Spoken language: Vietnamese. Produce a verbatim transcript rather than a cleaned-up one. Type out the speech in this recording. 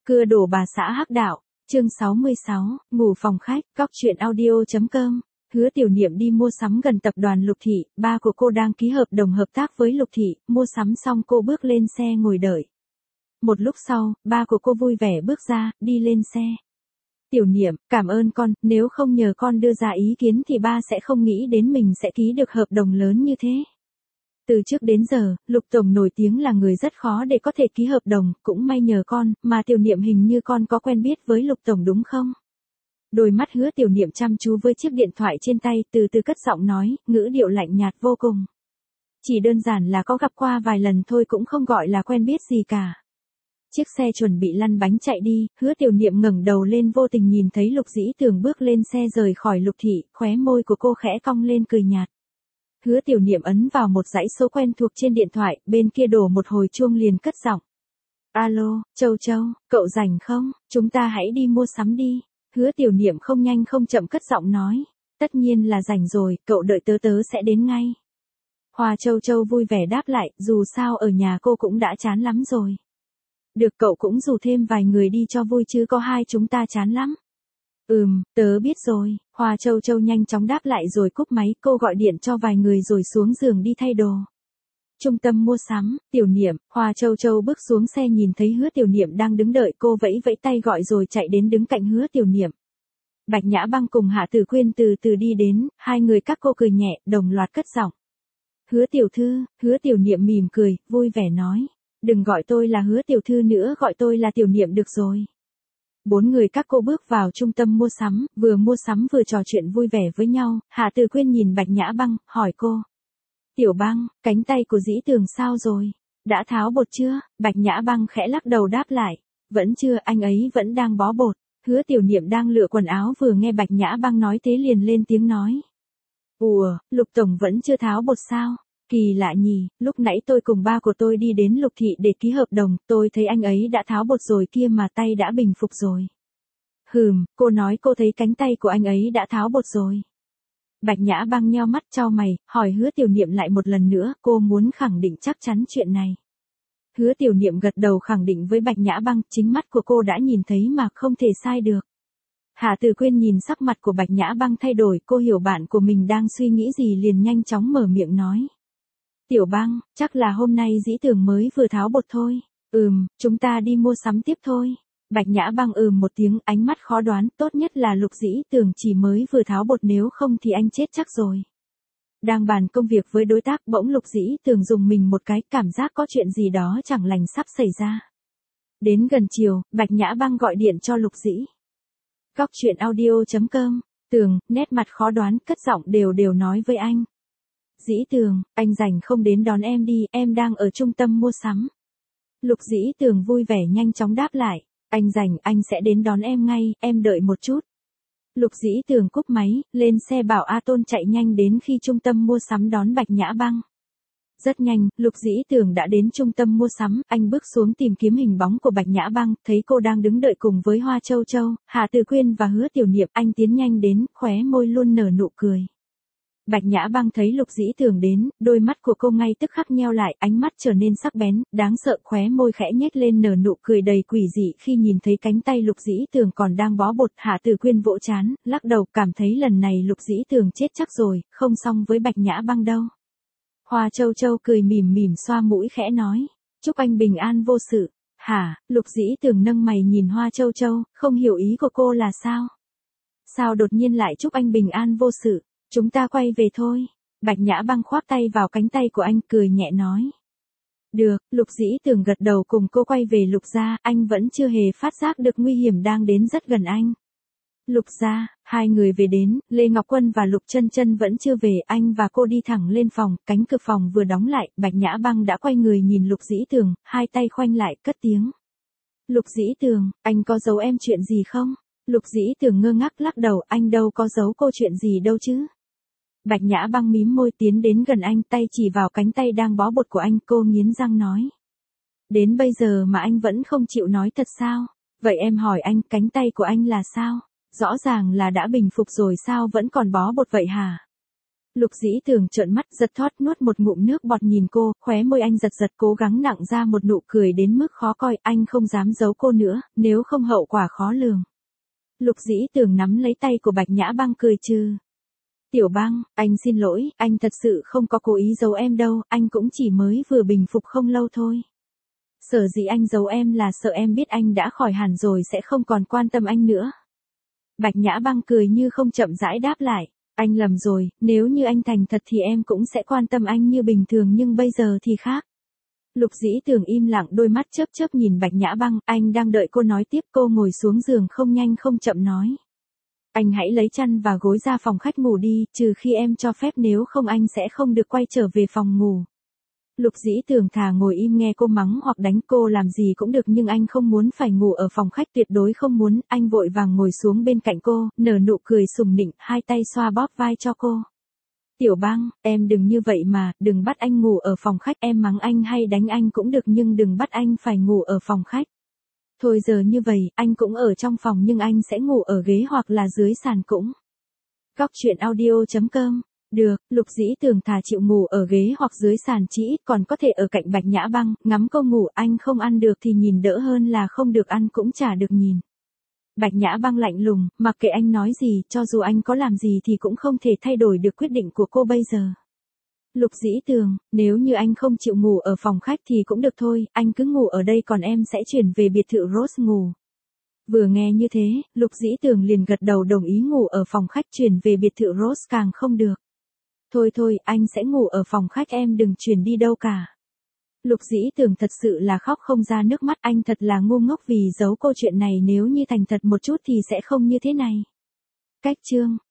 Cưa đổ bà xã hắc đạo, chương sáu mươi sáu, ngủ phòng khách, góc chuyện audio.com. Hứa Tiểu Niệm đi mua sắm gần tập đoàn Lục Thị, ba của cô đang ký hợp đồng hợp tác với Lục Thị, mua sắm xong cô bước lên xe ngồi đợi. Một lúc sau, ba của cô vui vẻ bước ra, đi lên xe. Tiểu Niệm, cảm ơn con, nếu không nhờ con đưa ra ý kiến thì ba sẽ không nghĩ đến mình sẽ ký được hợp đồng lớn như thế. Từ trước đến giờ, Lục Tổng nổi tiếng là người rất khó để có thể ký hợp đồng, cũng may nhờ con, mà Tiểu Niệm hình như con có quen biết với Lục Tổng đúng không? Đôi mắt Hứa Tiểu Niệm chăm chú với chiếc điện thoại trên tay, từ từ cất giọng nói, ngữ điệu lạnh nhạt vô cùng. Chỉ đơn giản là có gặp qua vài lần thôi cũng không gọi là quen biết gì cả. Chiếc xe chuẩn bị lăn bánh chạy đi, Hứa Tiểu Niệm ngẩng đầu lên vô tình nhìn thấy Lục Dĩ Tường bước lên xe rời khỏi Lục Thị, khóe môi của cô khẽ cong lên cười nhạt. Hứa Tiểu Niệm ấn vào một dãy số quen thuộc trên điện thoại, bên kia đổ một hồi chuông liền cất giọng. Alo, Châu Châu, cậu rảnh không? Chúng ta hãy đi mua sắm đi. Hứa Tiểu Niệm không nhanh không chậm cất giọng nói. Tất nhiên là rảnh rồi, cậu đợi tớ tớ sẽ đến ngay. Hoa Châu Châu vui vẻ đáp lại, dù sao ở nhà cô cũng đã chán lắm rồi. Được, cậu cũng rủ thêm vài người đi cho vui chứ có hai chúng ta chán lắm. Ừm, tớ biết rồi. Hoa Châu Châu nhanh chóng đáp lại rồi cúp máy, cô gọi điện cho vài người rồi xuống giường đi thay đồ. Trung tâm mua sắm, Tiểu Niệm, Hoa Châu Châu bước xuống xe nhìn thấy Hứa Tiểu Niệm đang đứng đợi cô vẫy vẫy tay gọi rồi chạy đến đứng cạnh Hứa Tiểu Niệm. Bạch Nhã Băng cùng Hạ Tử Quyên từ từ đi đến, hai người các cô cười nhẹ, đồng loạt cất giọng. Hứa Tiểu Thư, Hứa Tiểu Niệm mỉm cười, vui vẻ nói. Đừng gọi tôi là Hứa Tiểu Thư nữa, gọi tôi là Tiểu Niệm được rồi. Bốn người các cô bước vào trung tâm mua sắm, vừa mua sắm vừa trò chuyện vui vẻ với nhau, Hạ Tử Quyên nhìn Bạch Nhã Băng, hỏi cô. Tiểu Băng, cánh tay của Dĩ Tường sao rồi? Đã tháo bột chưa? Bạch Nhã Băng khẽ lắc đầu đáp lại. Vẫn chưa, anh ấy vẫn đang bó bột. Hứa Tiểu Niệm đang lựa quần áo vừa nghe Bạch Nhã Băng nói thế liền lên tiếng nói. Ủa, Lục Tổng vẫn chưa tháo bột sao? Kỳ lạ nhỉ, lúc nãy tôi cùng ba của tôi đi đến Lục Thị để ký hợp đồng, tôi thấy anh ấy đã tháo bột rồi kia mà tay đã bình phục rồi. Hừm, cô nói cô thấy cánh tay của anh ấy đã tháo bột rồi. Bạch Nhã Băng nheo mắt chau mày, hỏi Hứa Tiểu Niệm lại một lần nữa, cô muốn khẳng định chắc chắn chuyện này. Hứa Tiểu Niệm gật đầu khẳng định với Bạch Nhã Băng, chính mắt của cô đã nhìn thấy mà không thể sai được. Hạ Tử Quyên nhìn sắc mặt của Bạch Nhã Băng thay đổi, cô hiểu bạn của mình đang suy nghĩ gì liền nhanh chóng mở miệng nói. Tiểu Băng, chắc là hôm nay Dĩ Tường mới vừa tháo bột thôi. Ừm, chúng ta đi mua sắm tiếp thôi. Bạch Nhã Băng ừm một tiếng, ánh mắt khó đoán, tốt nhất là Lục Dĩ Tường chỉ mới vừa tháo bột, nếu không thì anh chết chắc rồi. Đang bàn công việc với đối tác, bỗng Lục Dĩ Tường dùng mình một cái, cảm giác có chuyện gì đó chẳng lành sắp xảy ra. Đến gần chiều, Bạch Nhã Băng gọi điện cho Lục Dĩ. Góc chuyện audio.com, Tường, nét mặt khó đoán, cất giọng đều đều nói với anh. Dĩ Tường, anh rảnh không đến đón em đi, em đang ở trung tâm mua sắm. Lục Dĩ Tường vui vẻ nhanh chóng đáp lại. Anh rảnh, anh sẽ đến đón em ngay, em đợi một chút. Lục Dĩ Tường cúp máy, lên xe bảo A Tôn chạy nhanh đến khi trung tâm mua sắm đón Bạch Nhã Băng. Rất nhanh, Lục Dĩ Tường đã đến trung tâm mua sắm, anh bước xuống tìm kiếm hình bóng của Bạch Nhã Băng, thấy cô đang đứng đợi cùng với Hoa Châu Châu, Hạ Tử Quyên và Hứa Tiểu Niệm, anh tiến nhanh đến, khóe môi luôn nở nụ cười. Bạch Nhã Băng thấy Lục Dĩ Tường đến, đôi mắt của cô ngay tức khắc nheo lại, ánh mắt trở nên sắc bén, đáng sợ, khóe môi khẽ nhếch lên nở nụ cười đầy quỷ dị khi nhìn thấy cánh tay Lục Dĩ Tường còn đang bó bột. Hạ Tử Quyên vỗ trán, lắc đầu, cảm thấy lần này Lục Dĩ Tường chết chắc rồi, không xong với Bạch Nhã Băng đâu. Hoa Châu Châu cười mỉm mỉm xoa mũi khẽ nói, chúc anh bình an vô sự. Hả? Lục Dĩ Tường nâng mày nhìn Hoa Châu Châu, không hiểu ý của cô là sao? Sao đột nhiên lại chúc anh bình an vô sự? Chúng ta quay về thôi. Bạch Nhã Băng khoác tay vào cánh tay của anh, cười nhẹ nói. Được, Lục Dĩ Tường gật đầu cùng cô quay về Lục gia, anh vẫn chưa hề phát giác được nguy hiểm đang đến rất gần anh. Lục gia, hai người về đến, Lê Ngọc Quân và Lục Chân Chân vẫn chưa về, anh và cô đi thẳng lên phòng, cánh cửa phòng vừa đóng lại, Bạch Nhã Băng đã quay người nhìn Lục Dĩ Tường, hai tay khoanh lại, cất tiếng. Lục Dĩ Tường, anh có giấu em chuyện gì không? Lục Dĩ Tường ngơ ngác lắc đầu, anh đâu có giấu cô chuyện gì đâu chứ. Bạch Nhã Băng mím môi tiến đến gần anh, tay chỉ vào cánh tay đang bó bột của anh, cô nghiến răng nói. Đến bây giờ mà anh vẫn không chịu nói thật sao? Vậy em hỏi anh, cánh tay của anh là sao? Rõ ràng là đã bình phục rồi sao vẫn còn bó bột vậy hả? Lục Dĩ Tường trợn mắt giật thót nuốt một ngụm nước bọt nhìn cô, khóe môi anh giật giật cố gắng nặng ra một nụ cười đến mức khó coi, anh không dám giấu cô nữa, nếu không hậu quả khó lường. Lục Dĩ Tường nắm lấy tay của Bạch Nhã Băng cười trừ. Tiểu Băng, anh xin lỗi, anh thật sự không có cố ý giấu em đâu, anh cũng chỉ mới vừa bình phục không lâu thôi. Sở dĩ anh giấu em là sợ em biết anh đã khỏi hẳn rồi sẽ không còn quan tâm anh nữa. Bạch Nhã Băng cười như không chậm rãi đáp lại. Anh lầm rồi, nếu như anh thành thật thì em cũng sẽ quan tâm anh như bình thường nhưng bây giờ thì khác. Lục Dĩ Tường im lặng đôi mắt chớp chớp nhìn Bạch Nhã Băng, anh đang đợi cô nói tiếp. Cô ngồi xuống giường không nhanh không chậm nói. Anh hãy lấy chăn và gối ra phòng khách ngủ đi, trừ khi em cho phép, nếu không anh sẽ không được quay trở về phòng ngủ. Lục Dĩ Tường thà ngồi im nghe cô mắng hoặc đánh cô làm gì cũng được nhưng anh không muốn phải ngủ ở phòng khách, tuyệt đối không muốn. Anh vội vàng ngồi xuống bên cạnh cô, nở nụ cười sùng nịnh, hai tay xoa bóp vai cho cô. Tiểu Băng, em đừng như vậy mà, đừng bắt anh ngủ ở phòng khách, em mắng anh hay đánh anh cũng được nhưng đừng bắt anh phải ngủ ở phòng khách. Thôi giờ như vậy, anh cũng ở trong phòng nhưng anh sẽ ngủ ở ghế hoặc là dưới sàn cũng. Góc truyện audio chấm com. Được, Lục Dĩ Tường thà chịu ngủ ở ghế hoặc dưới sàn chỉ ít còn có thể ở cạnh Bạch Nhã Băng, ngắm cô ngủ. Anh không ăn được thì nhìn đỡ hơn là không được ăn cũng chả được nhìn. Bạch Nhã Băng lạnh lùng, mặc kệ anh nói gì, cho dù anh có làm gì thì cũng không thể thay đổi được quyết định của cô bây giờ. Lục Dĩ Tường, nếu như anh không chịu ngủ ở phòng khách thì cũng được thôi, anh cứ ngủ ở đây còn em sẽ chuyển về biệt thự Rose ngủ. Vừa nghe như thế, Lục Dĩ Tường liền gật đầu đồng ý ngủ ở phòng khách, chuyển về biệt thự Rose càng không được. Thôi thôi, anh sẽ ngủ ở phòng khách, em đừng chuyển đi đâu cả. Lục Dĩ Tường thật sự là khóc không ra nước mắt, anh thật là ngu ngốc vì giấu câu chuyện này, nếu như thành thật một chút thì sẽ không như thế này. Cách chương